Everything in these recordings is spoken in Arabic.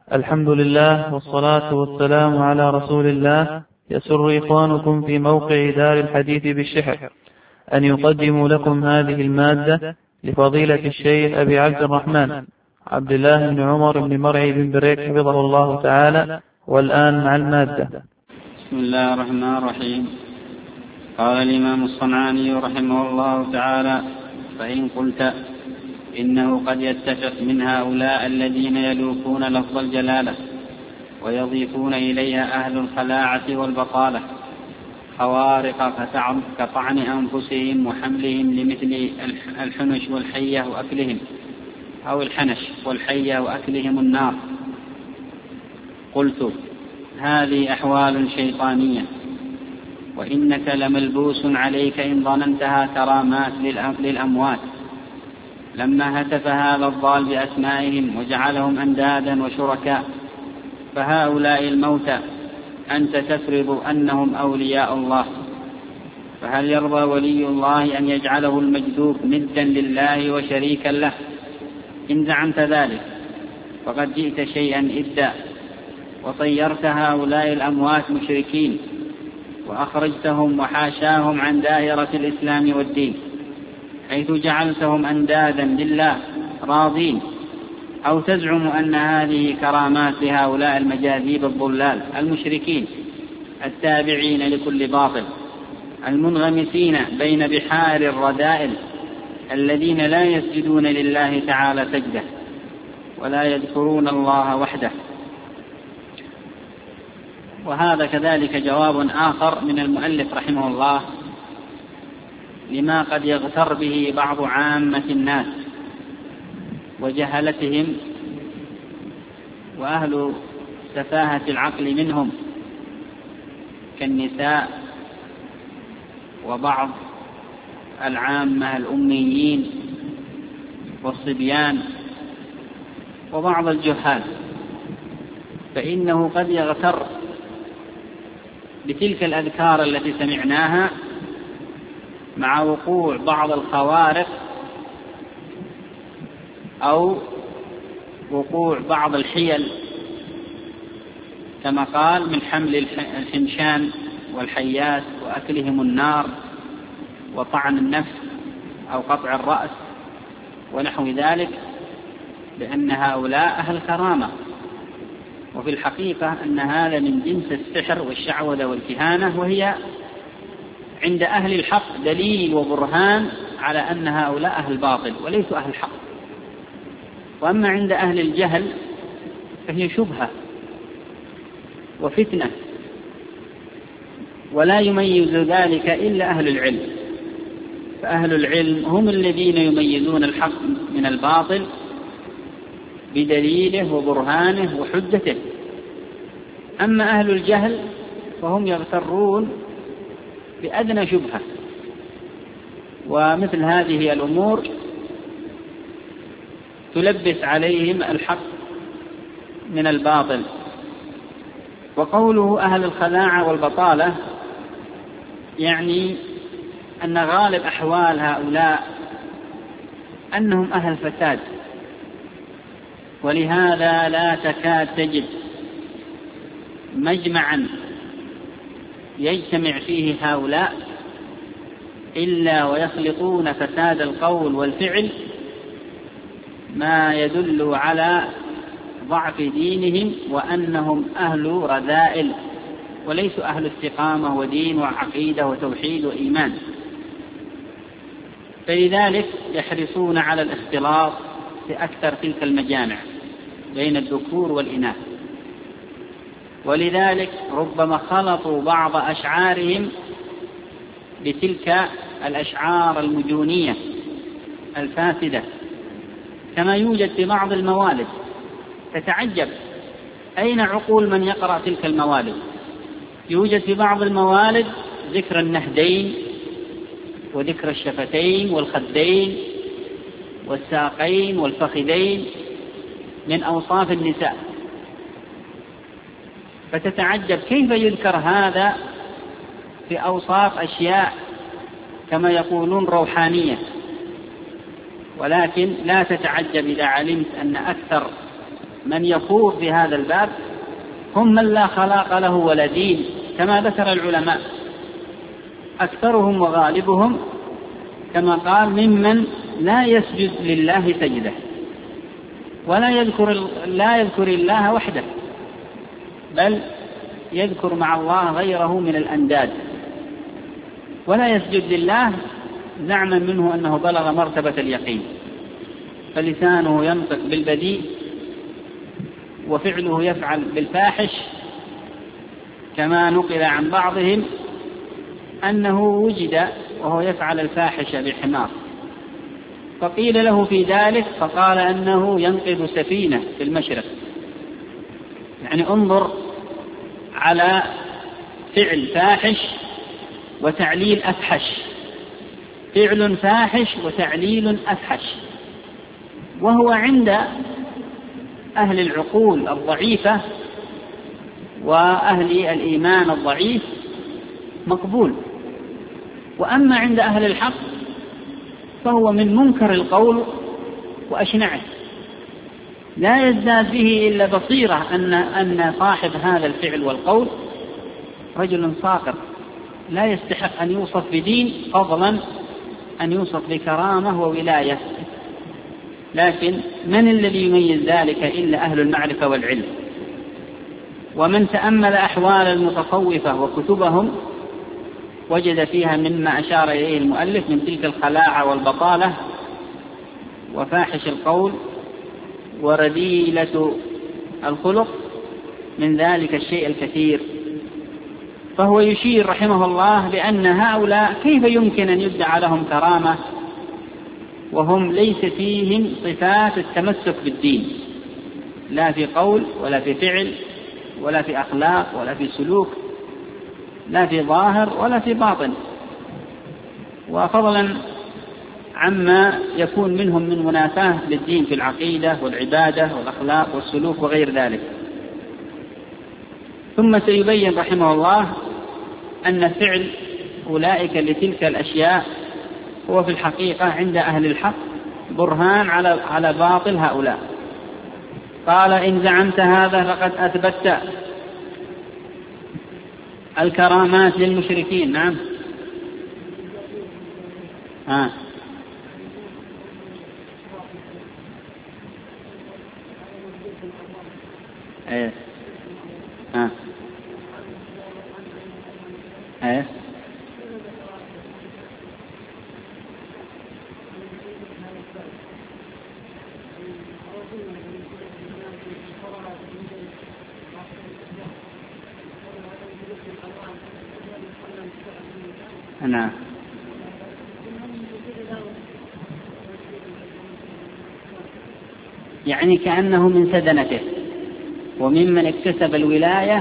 الحمد لله والصلاة والسلام على رسول الله. يسر إخوانكم في موقع دار الحديث بالشحر أن يقدموا لكم هذه المادة لفضيلة الشيخ أبي عبد الرحمن عبد الله بن عمر بن مرعي بن بريك حفظه الله تعالى. والآن مع المادة. بسم الله الرحمن الرحيم. قال الإمام الصنعاني رحمه الله تعالى: فإن قلت إنه قد يتفق من هؤلاء الذين يلوكون لفظ الجلالة ويضيفون إليها أهل الخلاعة والبطالة خوارق كطعن أنفسهم وحملهم لمثل الحنش والحية وأكلهم أو الحنش والحية وأكلهم النار، قلت: هذه أحوال شيطانية، وإنك لملبوس عليك إن ظننتها كرامات للأموات. لما هتف هذا الضال بأسمائهم وجعلهم أندادا وشركاء، فهؤلاء الموتى أنت تفرض أنهم أولياء الله، فهل يرضى ولي الله أن يجعله المجذوب ندا لله وشريكا له؟ إن زعمت ذلك فقد جئت شيئا إدا، وطيرت هؤلاء الأموات مشركين، وأخرجتهم وحاشاهم عن دائرة الإسلام والدين، حيث جعلتهم أندادا لله راضين، أو تزعم أن هذه كرامات لهؤلاء المجاذيب الضلال المشركين التابعين لكل باطل المنغمسين بين بحار الرذائل الذين لا يسجدون لله تعالى سجدة ولا يذكرون الله وحده. وهذا كذلك جواب آخر من المؤلف رحمه الله لما قد يغتر به بعض عامة الناس وجهلتهم وأهل سفاهة العقل منهم كالنساء وبعض العامة الأميين والصبيان وبعض الجهال، فإنه قد يغتر بتلك الأذكار التي سمعناها مع وقوع بعض الخوارق أو وقوع بعض الحيل، كما قال: من حمل الحنشان والحيات وأكلهم النار وطعن النفس أو قطع الرأس ونحو ذلك، لأن هؤلاء أهل كرامة. وفي الحقيقة أن هذا من جنس السحر والشعوذة والكهانة، وهي عند أهل الحق دليل وبرهان على أن هؤلاء أهل باطل وليسوا أهل حق. وأما عند أهل الجهل فهي شبهة وفتنة، ولا يميز ذلك إلا أهل العلم، فأهل العلم هم الذين يميزون الحق من الباطل بدليله وبرهانه وحجته. أما أهل الجهل فهم يغترون بأدنى شبهة، ومثل هذه الأمور تلبس عليهم الحق من الباطل. وقوله أهل الخلاعة والبطالة يعني أن غالب أحوال هؤلاء أنهم أهل فساد، ولهذا لا تكاد تجد مجمعا يجتمع فيه هؤلاء إلا ويخلطون فساد القول والفعل ما يدل على ضعف دينهم وأنهم أهل رذائل وليسوا أهل استقامة ودين وعقيدة وتوحيد وإيمان. فلذلك يحرصون على الاختلاط في أكثر تلك المجامع بين الذكور والإناث، ولذلك ربما خلطوا بعض أشعارهم بتلك الأشعار المجونية الفاسدة، كما يوجد في بعض الموالد. تتعجب أين عقول من يقرأ تلك الموالد؟ يوجد في بعض الموالد ذكر النهدين وذكر الشفتين والخدين والساقين والفخذين من أوصاف النساء، فتتعجب كيف يذكر هذا في أوصاف أشياء كما يقولون روحانية. ولكن لا تتعجب إذا علمت أن أكثر من يخوض في هذا الباب هم من لا خلاق له ولا دين، كما ذكر العلماء أكثرهم وغالبهم كما قال ممن لا يسجد لله سجدة ولا يذكر الله وحده، بل يذكر مع الله غيره من الأنداد، ولا يسجد لله زعما منه أنه بلغ مرتبة اليقين، فلسانه ينطق بالبذيء وفعله يفعل بالفاحش، كما نقل عن بعضهم أنه وجد وهو يفعل الفاحش بحمار، فقيل له في ذلك فقال أنه ينقذ سفينة في المشرق. يعني انظر على فعل فاحش وتعليل أفحش، فعل فاحش وتعليل أفحش، وهو عند أهل العقول الضعيفة وأهل الإيمان الضعيف مقبول، وأما عند أهل الحق فهو من منكر القول وأشنعه، لا يزداد به إلا بصيرة أن صاحب هذا الفعل والقول رجل ساقط لا يستحق أن يوصف بدين، فضلا أن يوصف بكرامة وولاية. لكن من الذي يميز ذلك إلا أهل المعرفة والعلم؟ ومن تأمل أحوال المتصوفة وكتبهم وجد فيها مما أشار إليه المؤلف من تلك الخلاعة والبطالة وفاحش القول ورذيلة الخلق، من ذلك الشيء الكثير. فهو يشير رحمه الله بأن هؤلاء كيف يمكن أن يدعى لهم كرامة وهم ليس فيهم صفات التمسك بالدين، لا في قول ولا في فعل ولا في أخلاق ولا في سلوك، لا في ظاهر ولا في باطن، وفضلا عما يكون منهم من منافاة للدين في العقيدة والعبادة والأخلاق والسلوك وغير ذلك. ثم سيبين رحمه الله أن فعل أولئك لتلك الأشياء هو في الحقيقة عند أهل الحق برهان على باطل هؤلاء. قال: إن زعمت هذا فقد أثبت الكرامات للمشركين. نعم. ايه ايه نعم. يعني كأنه من سدنته وممن اكتسب الولاية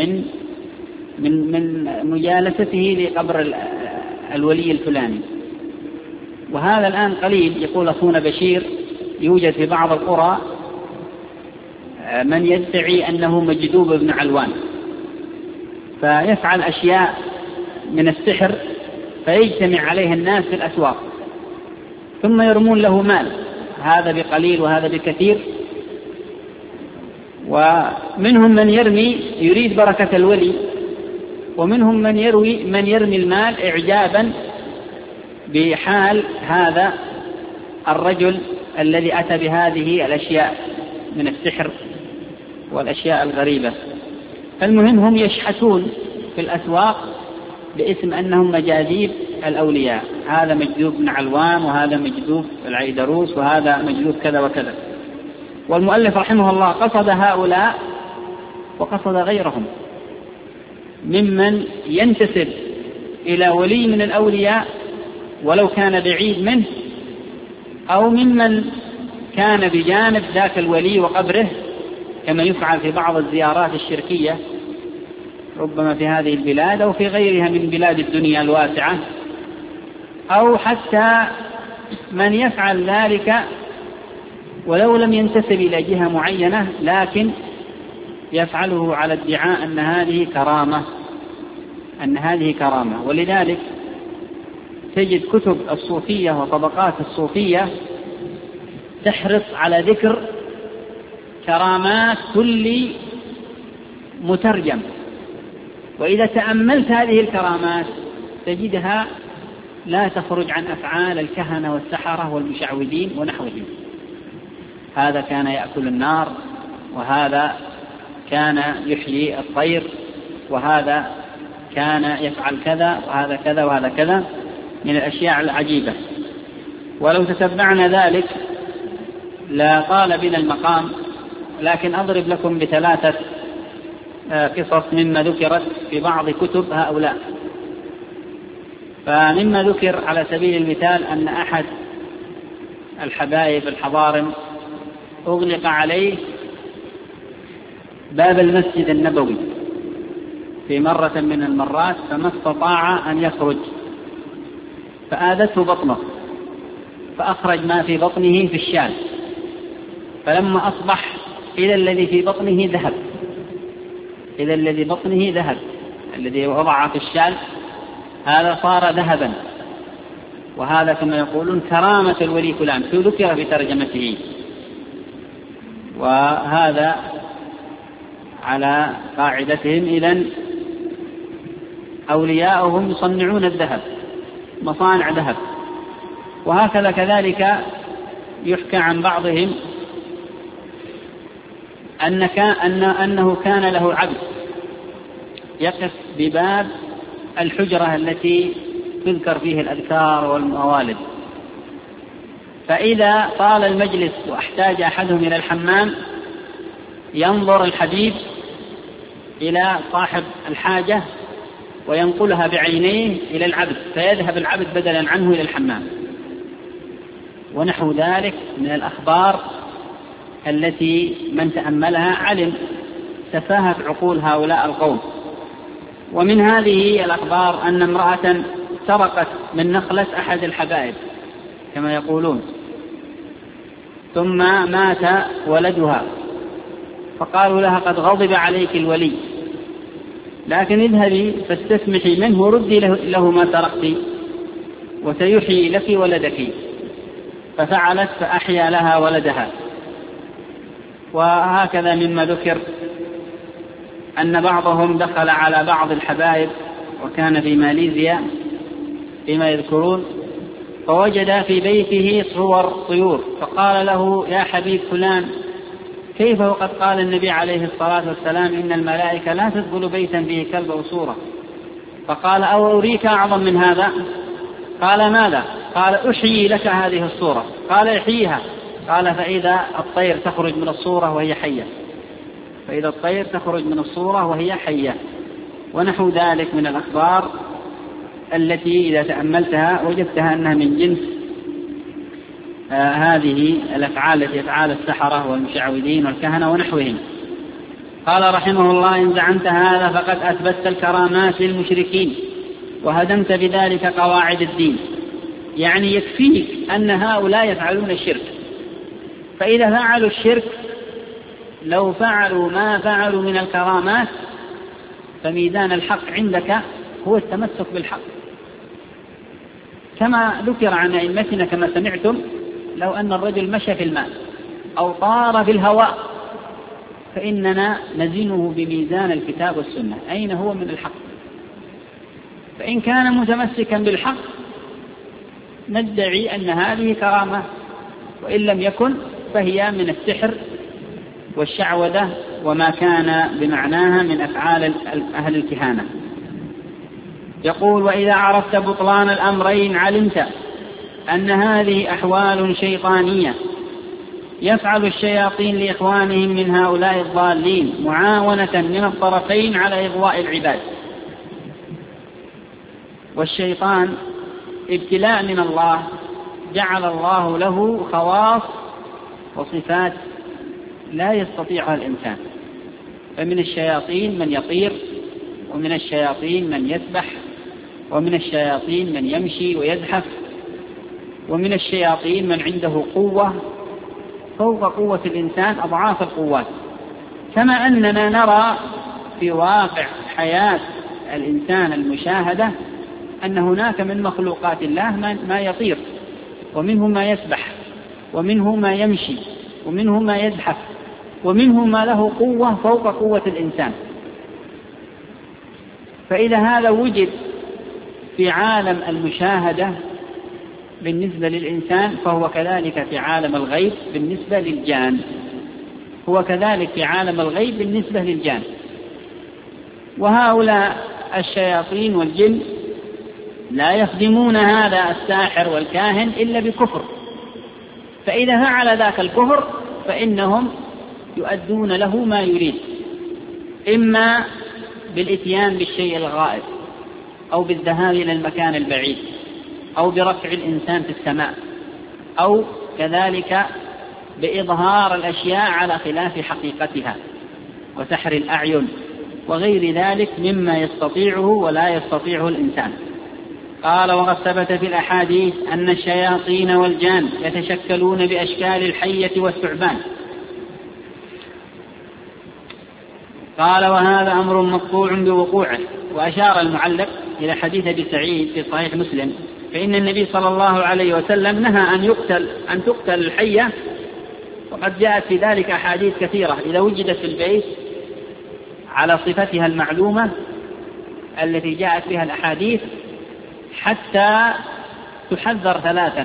من مجالسته لقبر الولي الفلاني. وهذا الآن قليل. يقول أخونا بشير يوجد في بعض القرى من يدعي أنه مجذوب بن علوان، فيفعل أشياء من السحر فيجتمع عليه الناس في الأسواق ثم يرمون له مال، هذا بقليل وهذا بكثير. ومنهم من يريد بركة الولي، ومنهم من يرمي المال إعجابا بحال هذا الرجل الذي أتى بهذه الأشياء من السحر والأشياء الغريبة. فالمهم هم يشحتون في الأسواق باسم أنهم مجاذيب الأولياء، هذا مجذوب بن علوان وهذا مجذوب العيدروس وهذا مجذوب كذا وكذا. والمؤلف رحمه الله قصد هؤلاء وقصد غيرهم ممن ينتسب إلى ولي من الأولياء ولو كان بعيد منه، أو ممن كان بجانب ذاك الولي وقبره، كما يفعل في بعض الزيارات الشركية ربما في هذه البلاد أو في غيرها من بلاد الدنيا الواسعة، أو حتى من يفعل ذلك ولو لم ينتسب إلى جهة معينة لكن يفعله على ادعاء أن هذه كرامة. ولذلك تجد كتب الصوفية وطبقات الصوفية تحرص على ذكر كرامات كل مترجم، وإذا تأملت هذه الكرامات تجدها لا تخرج عن أفعال الكهنة والسحرة والمشعوذين ونحوهم. هذا كان يأكل النار، وهذا كان يحيي الطير، وهذا كان يفعل كذا، وهذا كذا، وهذا كذا من الأشياء العجيبة. ولو تتبعنا ذلك لا طال بنا المقام، لكن أضرب لكم ب3 قصص مما ذكرت في بعض كتب هؤلاء. فمما ذكر على سبيل المثال أن أحد الحبايب الحضارم أغلق عليه باب المسجد النبوي في مرة من المرات، فما استطاع أن يخرج، فآذته بطنه، فأخرج ما في بطنه في الشال، فلما أصبح إلى الذي في بطنه ذهب، إلى الذي بطنه ذهب، الذي وضع في الشال هذا صار ذهبا. وهذا كما يقولون كرامة الولي فلان، ذكر في ترجمته. وهذا على قاعدتهم إذن أولياؤهم يصنعون الذهب، مصانع ذهب. وهكذا كذلك يحكى عن بعضهم أنه كان له عبد يقف بباب الحجرة التي تذكر فيه الأذكار والموالد، فإذا طال المجلس واحتاج أحدهم إلى الحمام ينظر الحبيب إلى صاحب الحاجة وينقلها بعينيه إلى العبد، فيذهب العبد بدلا عنه إلى الحمام، ونحو ذلك من الأخبار التي من تأملها علم سفاهة عقول هؤلاء القوم. ومن هذه الأخبار أن امرأة سرقت من نخلة أحد الحبائب كما يقولون، ثم مات ولدها، فقالوا لها قد غضب عليك الولي، لكن اذهبي فاستسمحي منه وردي له ما سرقتي وسيحيي لك ولدك. ففعلت فأحيا لها ولدها. وهكذا مما ذكر أن بعضهم دخل على بعض الحبائب وكان في ماليزيا فيما يذكرون، فوجد في بيته صور طيور، فقال له يا حبيب فلان كيف وقد قال النبي عليه الصلاة والسلام إن الملائكة لا تدخل بيتا فيه كلب أو صورة. فقال أو أريك أعظم من هذا؟ قال ماذا؟ قال أحيي لك هذه الصورة. قال احييها. قال فإذا الطير تخرج من الصورة وهي حية، فإذا الطير تخرج من الصورة وهي حية. ونحو ذلك من الأخبار التي إذا تأملتها وجدتها أنها من جنس هذه الأفعال التي يفعل السحرة والمشعوذين والكهنة ونحوهم. قال رحمه الله إن زعمت هذا فقد أثبتت الكرامات للمشركين وهدمت بذلك قواعد الدين. يعني يكفيك أن هؤلاء يفعلون الشرك، فإذا فعلوا الشرك لو فعلوا ما فعلوا من الكرامات فميزان الحق عندك هو التمسك بالحق، كما ذكر عن أئمتنا كما سمعتم لو أن الرجل مشى في الماء أو طار في الهواء فإننا نزنه بميزان الكتاب والسنة أين هو من الحق، فإن كان متمسكا بالحق ندعي أن هذه كرامة، وإن لم يكن فهي من السحر والشعوذة وما كان بمعناها من أفعال أهل الكهانة. يقول وإذا عرفت بطلان الأمرين علمت أن هذه أحوال شيطانية يفعل الشياطين لإخوانهم من هؤلاء الضالين معاونة من الطرفين على إغواء العباد. والشيطان ابتلاء من الله جعل الله له خواص وصفات لا يستطيعها الإنسان، فمن الشياطين من يطير، ومن الشياطين من يسبح، ومن الشياطين من يمشي ويزحف، ومن الشياطين من عنده قوة فوق قوة الإنسان أضعاف القوات. كما أننا نرى في واقع حياة الإنسان المشاهدة أن هناك من مخلوقات الله ما يطير، ومنه ما يسبح، ومنه ما يمشي، ومنه ما يزحف، ومنه ما له قوة فوق قوة الإنسان. فإذا هذا وجد في عالم المشاهدة بالنسبة للإنسان، فهو كذلك في عالم الغيب بالنسبة للجان، هو كذلك في عالم الغيب بالنسبة للجان. وهؤلاء الشياطين والجن لا يخدمون هذا الساحر والكاهن إلا بكفر، فإذا فعل ذاك الكفر فإنهم يؤدون له ما يريد، إما بالإتيان بالشيء الغائب، أو بالذهاب إلى المكان البعيد، أو برفع الإنسان في السماء، أو كذلك بإظهار الأشياء على خلاف حقيقتها وسحر الأعين وغير ذلك مما يستطيعه ولا يستطيعه الإنسان. قال: وقد ثبت في الأحاديث أن الشياطين والجان يتشكلون بأشكال الحية والثعبان. قال: وهذا أمر مقطوع بوقوعه. وأشار المعلق إلى حديث أبي سعيد في صحيح مسلم، فإن النبي صلى الله عليه وسلم نهى أن تقتل الحية، وقد جاءت في ذلك أحاديث كثيرة إذا وجدت في البيت على صفتها المعلومة التي جاءت بها الأحاديث، حتى تحذر ثلاثا،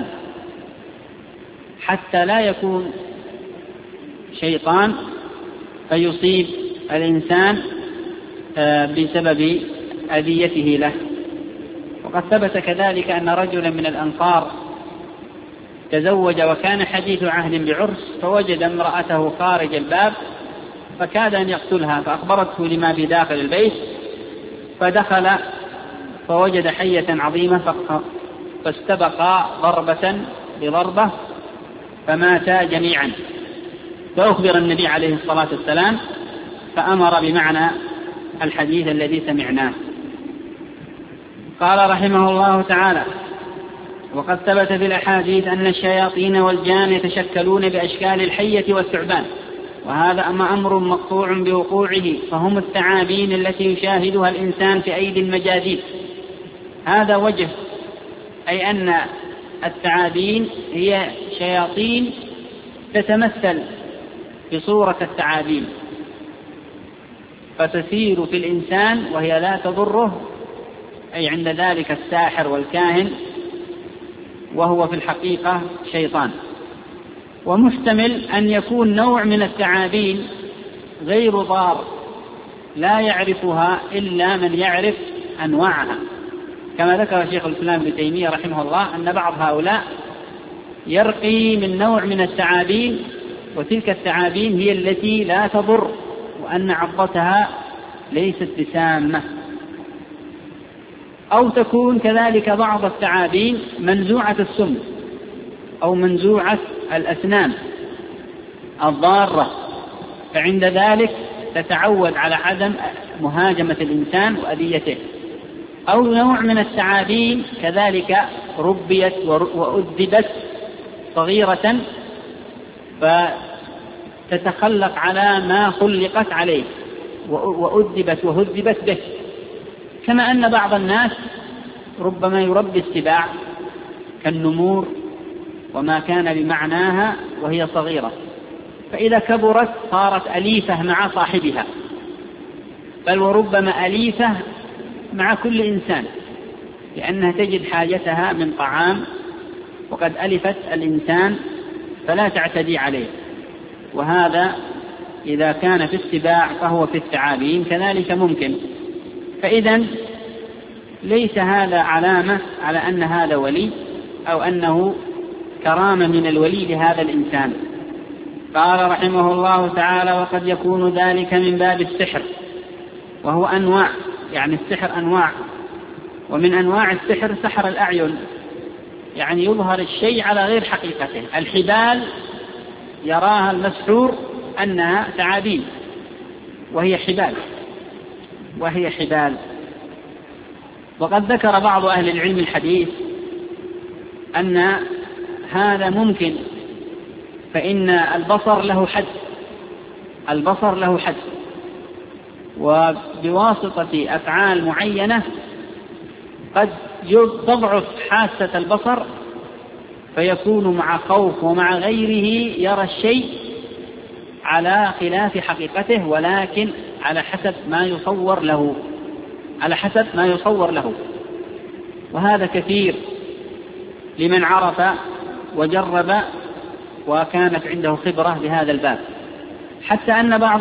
حتى لا يكون شيطان فيصيب الإنسان بسبب أذيته له. وقد ثبت كذلك أن رجلا من الأنصار تزوج وكان حديث عهد بعرس، فوجد امرأته خارج الباب فكاد أن يقتلها، فأخبرته لما في داخل البيت، فدخل فوجد حية عظيمة فاستبقا ضربة بضربة فماتا جميعا. فأخبر النبي عليه الصلاة والسلام فأمر بمعنى الحديث الذي سمعناه. قال رحمه الله تعالى: وقد ثبت في الأحاديث أن الشياطين والجان يتشكلون بأشكال الحية والثعبان، وهذا أمر مقطوع بوقوعه، فهم الثعابين التي يشاهدها الإنسان في أيدي المجاذيب. هذا وجه، أي أن الثعابين هي شياطين تتمثل بصورة الثعابين فتسير في الإنسان وهي لا تضره، أي عند ذلك الساحر والكاهن، وهو في الحقيقة شيطان. ومحتمل أن يكون نوع من الثعابين غير ضار لا يعرفها إلا من يعرف أنواعها، كما ذكر شيخ الإسلام ابن تيمية رحمه الله أن بعض هؤلاء يرقي من نوع من الثعابين، وتلك الثعابين هي التي لا تضر، وأن عضتها ليست بسامة. أو تكون كذلك بعض الثعابين منزوعة السم أو منزوعة الأسنان الضارة، فعند ذلك تتعود على عدم مهاجمة الإنسان وأذيته. أو نوع من الثعابين كذلك ربيت وأدبت صغيرة فتتخلق على ما خلقت عليه وأدبت وهذبت به، كما أن بعض الناس ربما يربي السباع كالنمور وما كان بمعناها وهي صغيرة، فإذا كبرت صارت أليفة مع صاحبها، بل وربما أليفة مع كل إنسان، لأنها تجد حاجتها من طعام وقد ألفت الإنسان فلا تعتدي عليه. وهذا إذا كان في السباع فهو في الثعابين كذلك ممكن. فإذا ليس هذا علامة على أن هذا ولي أو أنه كرامة من الولي لهذا الإنسان. قال رحمه الله تعالى: وقد يكون ذلك من باب السحر، وهو أنواع، يعني السحر أنواع، ومن أنواع السحر سحر الأعين، يعني يظهر الشيء على غير حقيقته. الحبال يراها المسحور أنها ثعابين وهي حبال. وقد ذكر بعض أهل العلم الحديث أن هذا ممكن، فإن البصر له حد، وبواسطة أفعال معينة قد تضعف حاسة البصر، فيكون مع خوف ومع غيره يرى الشيء على خلاف حقيقته، ولكن على حسب ما يصور له، وهذا كثير لمن عرف وجرب وكانت عنده خبرة بهذا الباب، حتى أن بعض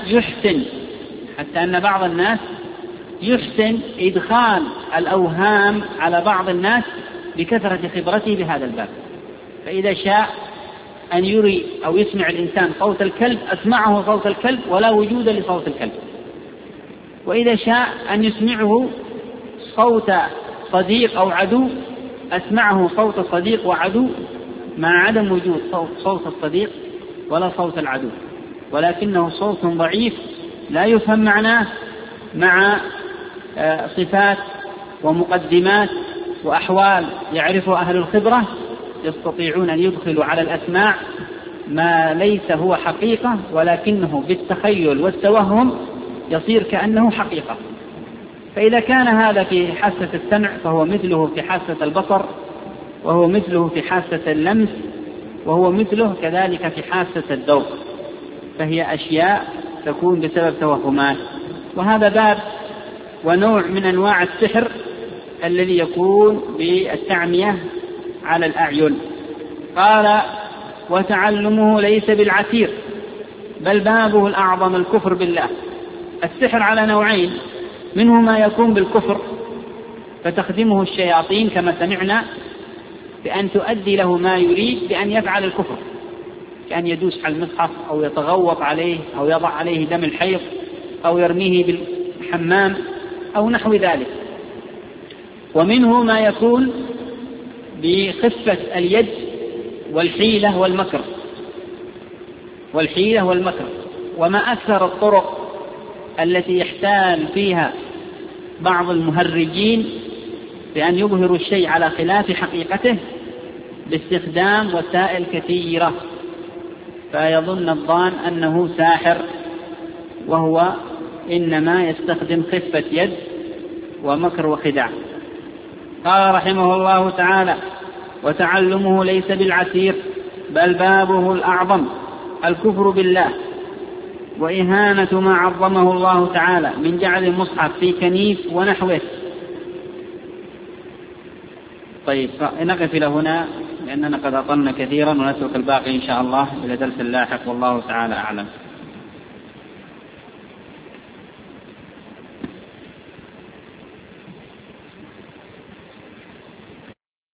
الناس يحسن إدخال الأوهام على بعض الناس بكثرة خبرته بهذا الباب. فإذا شاء أن يري أو يسمع الإنسان صوت الكلب أسمعه صوت الكلب ولا وجود لصوت الكلب، وإذا شاء أن يسمعه صوت صديق أو عدو أسمعه صوت صديق وعدو مع عدم وجود صوت الصديق ولا صوت العدو، ولكنه صوت ضعيف لا يفهم معناه، مع صفات ومقدمات وأحوال يعرفها أهل الخبرة، يستطيعون أن يدخلوا على الأسماع ما ليس هو حقيقة، ولكنه بالتخيل والتوهم يصير كأنه حقيقة. فإذا كان هذا في حاسة السمع فهو مثله في حاسة البصر، وهو مثله في حاسة اللمس، وهو مثله كذلك في حاسة الذوق، فهي أشياء تكون بسبب توهمات. وهذا باب ونوع من أنواع السحر الذي يكون بالتعمية على الأعين. قال: وتعلمه ليس بالعسير بل بابه الأعظم الكفر بالله. السحر على نوعين، منه ما يكون بالكفر فتخدمه الشياطين كما سمعنا بأن تؤدي له ما يريد بأن يفعل الكفر، كأن يدوس على المصحف أو يتغوط عليه أو يضع عليه دم الحيض أو يرميه بالحمام أو نحو ذلك. ومنه ما يكون بخفة اليد والحيلة والمكر، وما أكثر الطرق التي يحتال فيها بعض المهرجين بأن يظهروا الشيء على خلاف حقيقته باستخدام وسائل كثيرة، فيظن الظان أنه ساحر وهو إنما يستخدم خفة يد ومكر وخداع. قال رحمه الله تعالى: وتعلمه ليس بالعسير بل بابه الأعظم الكفر بالله وإهانة ما عظمه الله تعالى من جعل المصحف في كنيس ونحوه. طيب نقف إلى هنا لأننا قد أطلنا كثيرا، ونترك الباقي إن شاء الله إلى درس لاحق، والله تعالى أعلم.